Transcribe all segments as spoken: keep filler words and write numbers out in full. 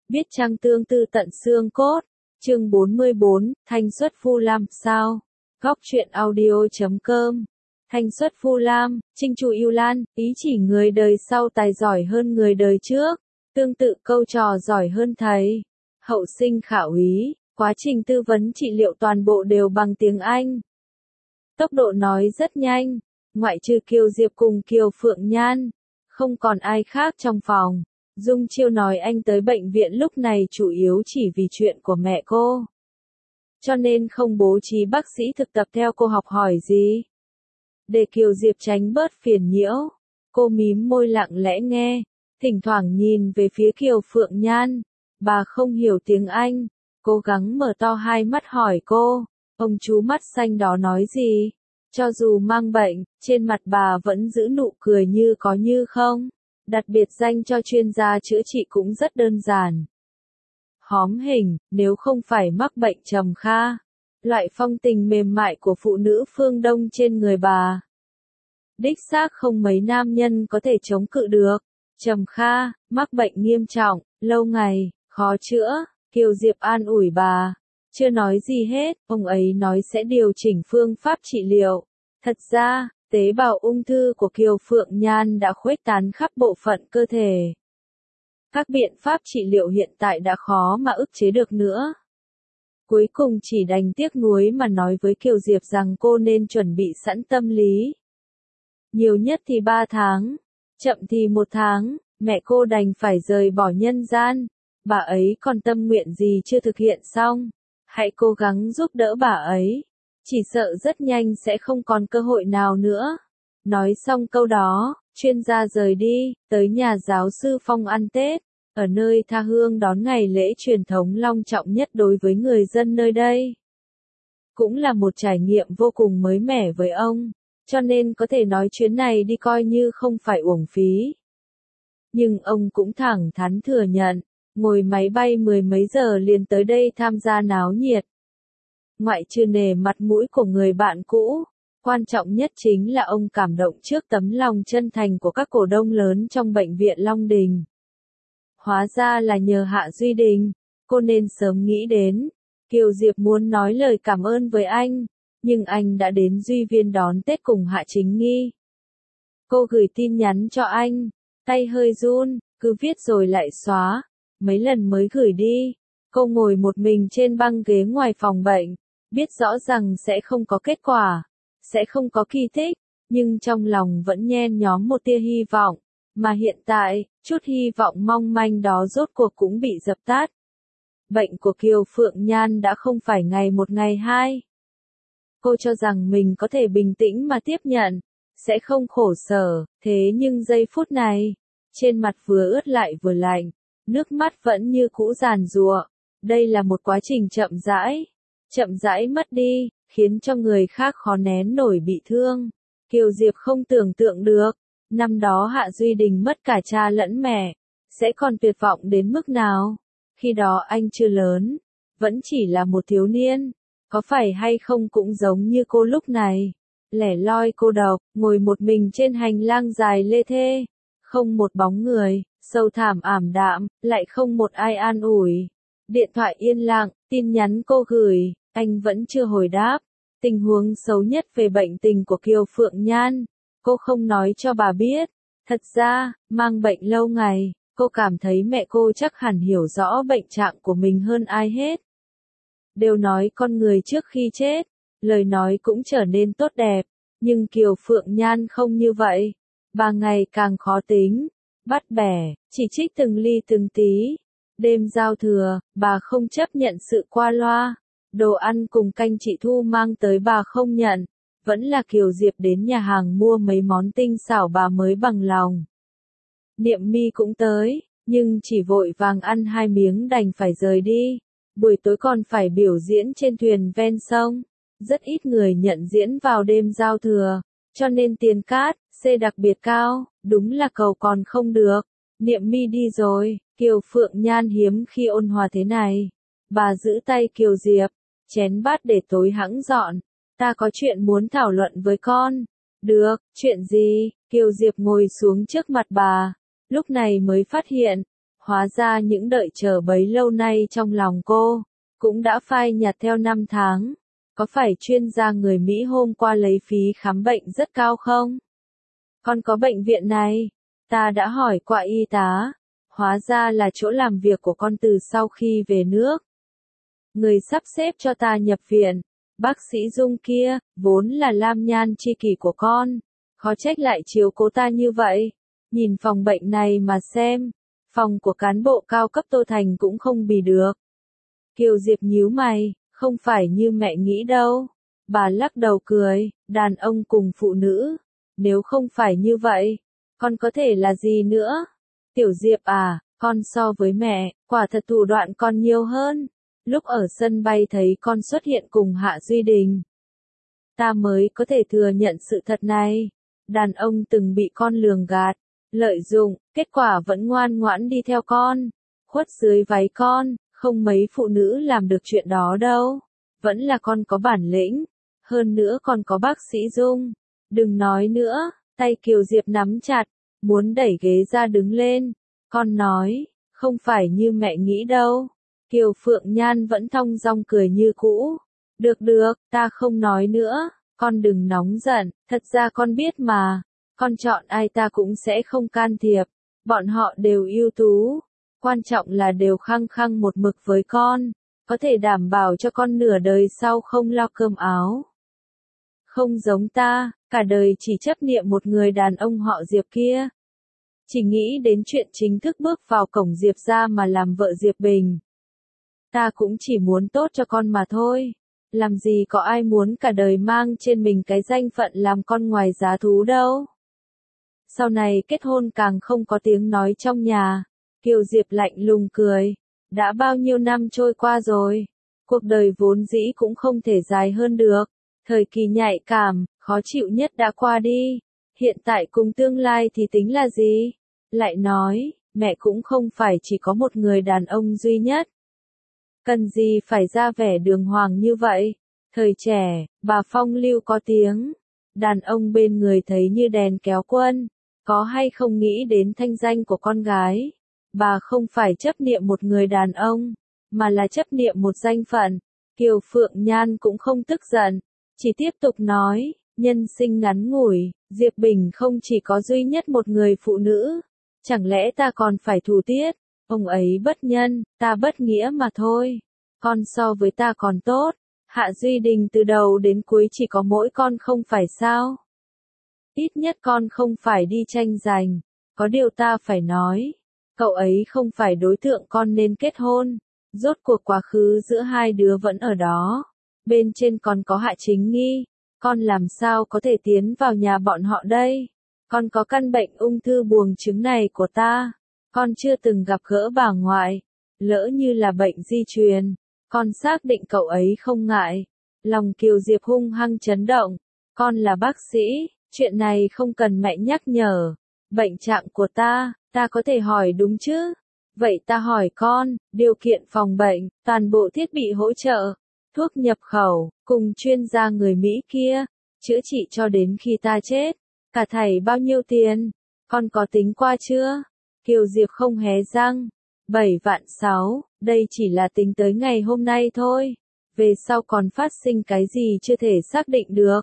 Biết chăng tương tư tận xương cốt. Chương bốn mươi bốn, Thanh xuất Vu Lam sao? Góc truyện audio chấm com. Thanh xuất Vu Lam, Trinh Chu Yêu Lan, ý chỉ người đời sau tài giỏi hơn người đời trước. Tương tự câu trò giỏi hơn thầy. Hậu sinh khảo ý, quá trình tư vấn trị liệu toàn bộ đều bằng tiếng Anh. Tốc độ nói rất nhanh, ngoại trừ Kiều Diệp cùng Kiều Phượng Nhan, không còn ai khác trong phòng. Dung Chiêu nói anh tới bệnh viện lúc này chủ yếu chỉ vì chuyện của mẹ cô. Cho nên không bố trí bác sĩ thực tập theo cô học hỏi gì. Để Kiều Diệp tránh bớt phiền nhiễu, cô mím môi lặng lẽ nghe, thỉnh thoảng nhìn về phía Kiều Phượng Nhan. Bà không hiểu tiếng Anh, cố gắng mở to hai mắt hỏi cô, ông chú mắt xanh đó nói gì? Cho dù mang bệnh, trên mặt bà vẫn giữ nụ cười như có như không. Đặt biệt danh cho chuyên gia chữa trị cũng rất đơn giản. Hóm hình, nếu không phải mắc bệnh trầm kha, loại phong tình mềm mại của phụ nữ phương Đông trên người bà. Đích xác không mấy nam nhân có thể chống cự được. Trầm kha, mắc bệnh nghiêm trọng, lâu ngày, khó chữa, Kiều Diệp an ủi bà. Chưa nói gì hết, ông ấy nói sẽ điều chỉnh phương pháp trị liệu. Thật ra, tế bào ung thư của Kiều Phượng Nhan đã khuếch tán khắp bộ phận cơ thể. Các biện pháp trị liệu hiện tại đã khó mà ức chế được nữa. Cuối cùng chỉ đành tiếc nuối mà nói với Kiều Diệp rằng cô nên chuẩn bị sẵn tâm lý. Nhiều nhất thì ba tháng, chậm thì một tháng, mẹ cô đành phải rời bỏ nhân gian. Bà ấy còn tâm nguyện gì chưa thực hiện xong, hãy cố gắng giúp đỡ bà ấy. Chỉ sợ rất nhanh sẽ không còn cơ hội nào nữa. Nói xong câu đó, chuyên gia rời đi, tới nhà giáo sư Phong ăn Tết, ở nơi tha hương đón ngày lễ truyền thống long trọng nhất đối với người dân nơi đây. Cũng là một trải nghiệm vô cùng mới mẻ với ông, cho nên có thể nói chuyến này đi coi như không phải uổng phí. Nhưng ông cũng thẳng thắn thừa nhận, ngồi máy bay mười mấy giờ liền tới đây tham gia náo nhiệt. Ngoại trừ nể mặt mũi của người bạn cũ, quan trọng nhất chính là ông cảm động trước tấm lòng chân thành của các cổ đông lớn trong bệnh viện Long Đình. Hóa ra là nhờ Hạ Duy Đình, cô nên sớm nghĩ đến. Kiều Diệp muốn nói lời cảm ơn với anh, nhưng anh đã đến Duy Viên đón Tết cùng Hạ Chính Nghi. Cô gửi tin nhắn cho anh, tay hơi run, cứ viết rồi lại xóa, mấy lần mới gửi đi. Cô ngồi một mình trên băng ghế ngoài phòng bệnh. Biết rõ rằng sẽ không có kết quả, sẽ không có kỳ tích, nhưng trong lòng vẫn nhen nhóm một tia hy vọng, mà hiện tại, chút hy vọng mong manh đó rốt cuộc cũng bị dập tắt. Bệnh của Kiều Phượng Nhan đã không phải ngày một ngày hai. Cô cho rằng mình có thể bình tĩnh mà tiếp nhận, sẽ không khổ sở, thế nhưng giây phút này, trên mặt vừa ướt lại vừa lạnh, nước mắt vẫn như cũ giàn giụa. Đây là một quá trình chậm rãi. Chậm rãi mất đi, khiến cho người khác khó nén nổi bị thương. Kiều Diệp không tưởng tượng được, năm đó Hạ Duy Đình mất cả cha lẫn mẹ, sẽ còn tuyệt vọng đến mức nào. Khi đó anh chưa lớn, vẫn chỉ là một thiếu niên, có phải hay không cũng giống như cô lúc này. Lẻ loi cô độc, ngồi một mình trên hành lang dài lê thê, không một bóng người, sâu thẳm ảm đạm, lại không một ai an ủi. Điện thoại yên lặng, tin nhắn cô gửi, anh vẫn chưa hồi đáp. Tình huống xấu nhất về bệnh tình của Kiều Phượng Nhan, cô không nói cho bà biết. Thật ra, mang bệnh lâu ngày, cô cảm thấy mẹ cô chắc hẳn hiểu rõ bệnh trạng của mình hơn ai hết. Đều nói con người trước khi chết, lời nói cũng trở nên tốt đẹp, nhưng Kiều Phượng Nhan không như vậy. Bà ngày càng khó tính, bắt bẻ, chỉ trích từng ly từng tí. Đêm giao thừa, bà không chấp nhận sự qua loa. Đồ ăn cùng canh chị Thu mang tới bà không nhận. Vẫn là Kiều Diệp đến nhà hàng mua mấy món tinh xảo bà mới bằng lòng. Niệm Mi cũng tới, nhưng chỉ vội vàng ăn hai miếng đành phải rời đi. Buổi tối còn phải biểu diễn trên thuyền ven sông. Rất ít người nhận diễn vào đêm giao thừa, cho nên tiền cát, xê đặc biệt cao, đúng là cầu còn không được. Niệm Mi đi rồi. Kiều Phượng Nhan hiếm khi ôn hòa thế này. Bà giữ tay Kiều Diệp, chén bát để tối hẵng dọn. Ta có chuyện muốn thảo luận với con. Được, chuyện gì? Kiều Diệp ngồi xuống trước mặt bà. Lúc này mới phát hiện, Hóa ra những đợi chờ bấy lâu nay trong lòng cô, cũng đã phai nhạt theo năm tháng. Có phải chuyên gia người Mỹ hôm qua lấy phí khám bệnh rất cao không? Con có bệnh viện này. Ta đã hỏi qua y tá. Hóa ra là chỗ làm việc của con từ sau khi về nước. Người sắp xếp cho ta nhập viện, bác sĩ Dung kia, vốn là lam nhan tri kỷ của con. Khó trách lại chiếu cố ta như vậy. Nhìn phòng bệnh này mà xem. Phòng của cán bộ cao cấp Tô Thành cũng không bì được. Kiều Diệp nhíu mày, không phải như mẹ nghĩ đâu. Bà lắc đầu cười, đàn ông cùng phụ nữ. Nếu không phải như vậy, con có thể là gì nữa? Tiểu Diệp à, con so với mẹ, quả thật thủ đoạn con nhiều hơn. Lúc ở sân bay thấy con xuất hiện cùng Hạ Duy Đình. Ta mới có thể thừa nhận sự thật này. Đàn ông từng bị con lường gạt, lợi dụng, kết quả vẫn ngoan ngoãn đi theo con. Khuất dưới váy con, không mấy phụ nữ làm được chuyện đó đâu. Vẫn là con có bản lĩnh. Hơn nữa còn có bác sĩ Dung. Đừng nói nữa, tay Kiều Diệp nắm chặt, muốn đẩy ghế ra đứng lên. Con nói, không phải như mẹ nghĩ đâu. Kiều Phượng Nhan vẫn thong dong cười như cũ. Được được, ta không nói nữa, con đừng nóng giận, thật ra con biết mà. Con chọn ai ta cũng sẽ không can thiệp, bọn họ đều ưu tú. Quan trọng là đều khăng khăng một mực với con, có thể đảm bảo cho con nửa đời sau không lo cơm áo. Không giống ta, cả đời chỉ chấp niệm một người đàn ông họ Diệp kia. Chỉ nghĩ đến chuyện chính thức bước vào cổng Diệp ra mà làm vợ Diệp Bình. Ta cũng chỉ muốn tốt cho con mà thôi. Làm gì có ai muốn cả đời mang trên mình cái danh phận làm con ngoài giá thú đâu. Sau này kết hôn càng không có tiếng nói trong nhà. Kiều Diệp lạnh lùng cười. Đã bao nhiêu năm trôi qua rồi. Cuộc đời vốn dĩ cũng không thể dài hơn được. Thời kỳ nhạy cảm, khó chịu nhất đã qua đi. Hiện tại cùng tương lai thì tính là gì? Lại nói, mẹ cũng không phải chỉ có một người đàn ông duy nhất. Cần gì phải ra vẻ đường hoàng như vậy? Thời trẻ, bà phong lưu có tiếng. Đàn ông bên người thấy như đèn kéo quân. Có hay không nghĩ đến thanh danh của con gái? Bà không phải chấp niệm một người đàn ông, mà là chấp niệm một danh phận. Kiều Phượng Nhan cũng không tức giận, chỉ tiếp tục nói, nhân sinh ngắn ngủi, Diệp Bình không chỉ có duy nhất một người phụ nữ. Chẳng lẽ ta còn phải thù tiết? Ông ấy bất nhân, ta bất nghĩa mà thôi. Con so với ta còn tốt. Hạ Duy Đình từ đầu đến cuối chỉ có mỗi con không phải sao? Ít nhất con không phải đi tranh giành. Có điều ta phải nói. Cậu ấy không phải đối tượng con nên kết hôn. Rốt cuộc quá khứ giữa hai đứa vẫn ở đó. Bên trên còn có Hạ Chính Nghi. Con làm sao có thể tiến vào nhà bọn họ đây? Con có căn bệnh ung thư buồng trứng này của ta. Con chưa từng gặp gỡ bà ngoại. Lỡ như là bệnh di truyền. Con xác định cậu ấy không ngại. Lòng Kiều Diệp hung hăng chấn động. Con là bác sĩ. Chuyện này không cần mẹ nhắc nhở. Bệnh trạng của ta, ta có thể hỏi đúng chứ? Vậy ta hỏi con, điều kiện phòng bệnh, toàn bộ thiết bị hỗ trợ, thuốc nhập khẩu, cùng chuyên gia người Mỹ kia, chữa trị cho đến khi ta chết. Cả thảy bao nhiêu tiền? Con có tính qua chưa? Kiều Diệp không hé răng. bảy vạn sáu, đây chỉ là tính tới ngày hôm nay thôi. Về sau còn phát sinh cái gì chưa thể xác định được.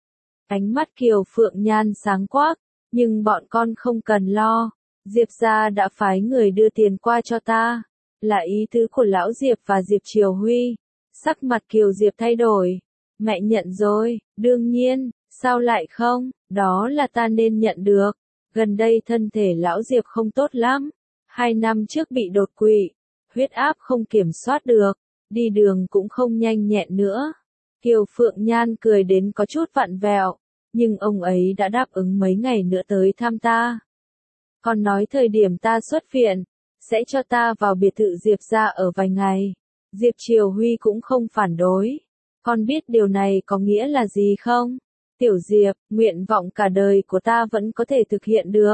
Ánh mắt Kiều Phượng Nhan sáng quắc, nhưng bọn con không cần lo. Diệp gia đã phái người đưa tiền qua cho ta. Là ý tứ của lão Diệp và Diệp Triều Huy. Sắc mặt Kiều Diệp thay đổi. Mẹ nhận rồi, đương nhiên, sao lại không, đó là ta nên nhận được. Gần đây thân thể lão Diệp không tốt lắm. Hai năm trước bị đột quỵ, huyết áp không kiểm soát được, đi đường cũng không nhanh nhẹn nữa. Kiều Phượng Nhan cười đến có chút vặn vẹo, nhưng ông ấy đã đáp ứng mấy ngày nữa tới thăm ta. Còn nói thời điểm ta xuất viện, sẽ cho ta vào biệt thự Diệp gia ở vài ngày. Diệp Triều Huy cũng không phản đối. Con biết điều này có nghĩa là gì không? Tiểu Diệp, nguyện vọng cả đời của ta vẫn có thể thực hiện được.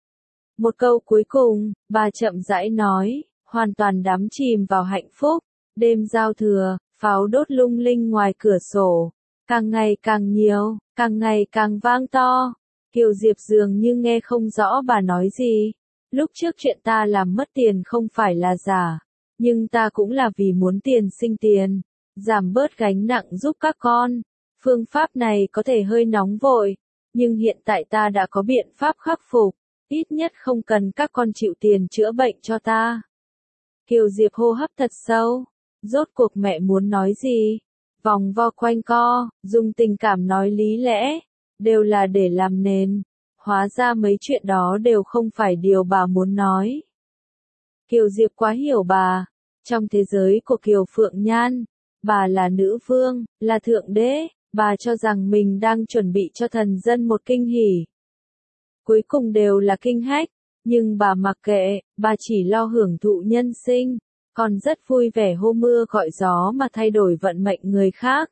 Một câu cuối cùng, bà chậm rãi nói, hoàn toàn đắm chìm vào hạnh phúc. Đêm giao thừa, pháo đốt lung linh ngoài cửa sổ. Càng ngày càng nhiều, càng ngày càng vang to. Kiều Diệp dường như nghe không rõ bà nói gì. Lúc trước chuyện ta làm mất tiền không phải là giả, nhưng ta cũng là vì muốn tiền sinh tiền, giảm bớt gánh nặng giúp các con. Phương pháp này có thể hơi nóng vội, nhưng hiện tại ta đã có biện pháp khắc phục, ít nhất không cần các con chịu tiền chữa bệnh cho ta. Kiều Diệp hô hấp thật sâu, rốt cuộc mẹ muốn nói gì? Vòng vo quanh co, dùng tình cảm nói lý lẽ, đều là để làm nền. Hóa ra mấy chuyện đó đều không phải điều bà muốn nói. Kiều Diệp quá hiểu bà. Trong thế giới của Kiều Phượng Nhan, bà là nữ vương, là thượng đế, bà cho rằng mình đang chuẩn bị cho thần dân một kinh hỉ. Cuối cùng đều là kinh hách, nhưng bà mặc kệ, bà chỉ lo hưởng thụ nhân sinh, còn rất vui vẻ hô mưa gọi gió mà thay đổi vận mệnh người khác.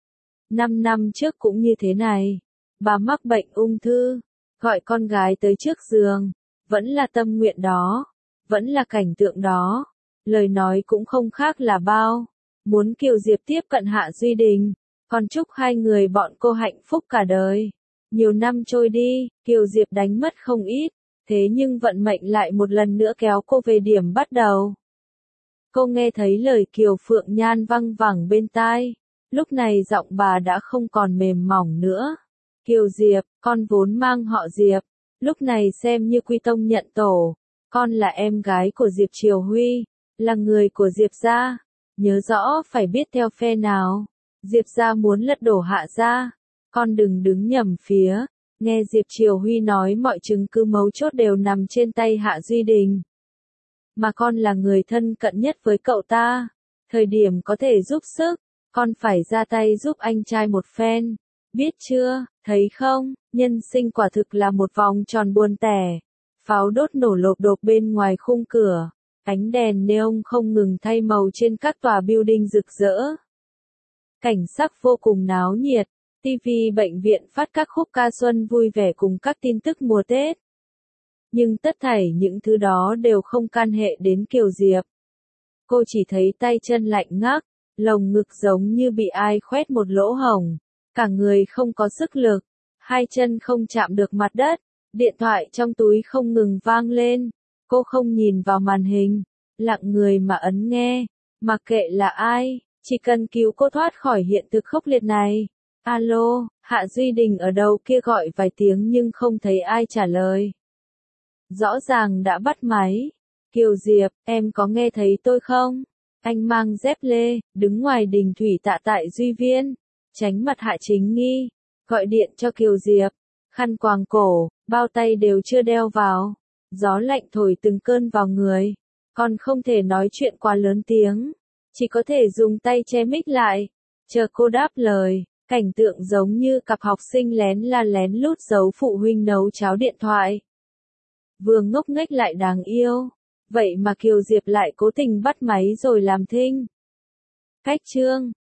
Năm năm trước cũng như thế này, bà mắc bệnh ung thư, gọi con gái tới trước giường, vẫn là tâm nguyện đó, vẫn là cảnh tượng đó, lời nói cũng không khác là bao, muốn Kiều Diệp tiếp cận Hạ Duy Đình, còn chúc hai người bọn cô hạnh phúc cả đời. Nhiều năm trôi đi, Kiều Diệp đánh mất không ít, thế nhưng vận mệnh lại một lần nữa kéo cô về điểm bắt đầu. Cô nghe thấy lời Kiều Phượng Nhan văng vẳng bên tai, lúc này giọng bà đã không còn mềm mỏng nữa. Kiều Diệp, con vốn mang họ Diệp, lúc này xem như quy tông nhận tổ, con là em gái của Diệp Triều Huy, là người của Diệp gia, nhớ rõ phải biết theo phe nào. Diệp gia muốn lật đổ Hạ gia, con đừng đứng nhầm phía. Nghe Diệp Triều Huy nói mọi chứng cứ mấu chốt đều nằm trên tay Hạ Duy Đình. Mà con là người thân cận nhất với cậu ta, thời điểm có thể giúp sức, con phải ra tay giúp anh trai một phen. Biết chưa, thấy không, nhân sinh quả thực là một vòng tròn buồn tẻ. Pháo đốt nổ lộp độp bên ngoài khung cửa, ánh đèn neon không ngừng thay màu trên các tòa building rực rỡ. Cảnh sắc vô cùng náo nhiệt, ti vi bệnh viện phát các khúc ca xuân vui vẻ cùng các tin tức mùa Tết. Nhưng tất thảy những thứ đó đều không can hệ đến Kiều Diệp. Cô chỉ thấy tay chân lạnh ngắt, lồng ngực giống như bị ai khoét một lỗ hổng, cả người không có sức lực, hai chân không chạm được mặt đất, điện thoại trong túi không ngừng vang lên. Cô không nhìn vào màn hình, lặng người mà ấn nghe, mặc kệ là ai, chỉ cần cứu cô thoát khỏi hiện thực khốc liệt này. Alo, Hạ Duy Đình ở đầu kia gọi vài tiếng nhưng không thấy ai trả lời. Rõ ràng đã bắt máy. Kiều Diệp, em có nghe thấy tôi không? Anh mang dép lê, đứng ngoài đình thủy tạ tại Duy Viên, tránh mặt Hạ Chính Nghi, gọi điện cho Kiều Diệp, khăn quàng cổ, bao tay đều chưa đeo vào, gió lạnh thổi từng cơn vào người, còn không thể nói chuyện quá lớn tiếng, chỉ có thể dùng tay che mic lại, chờ cô đáp lời. Cảnh tượng giống như cặp học sinh lén la lén lút giấu phụ huynh nấu cháo điện thoại. Vừa ngốc nghếch lại đáng yêu. Vậy mà Kiều Diệp lại cố tình bắt máy rồi làm thinh. Cách chương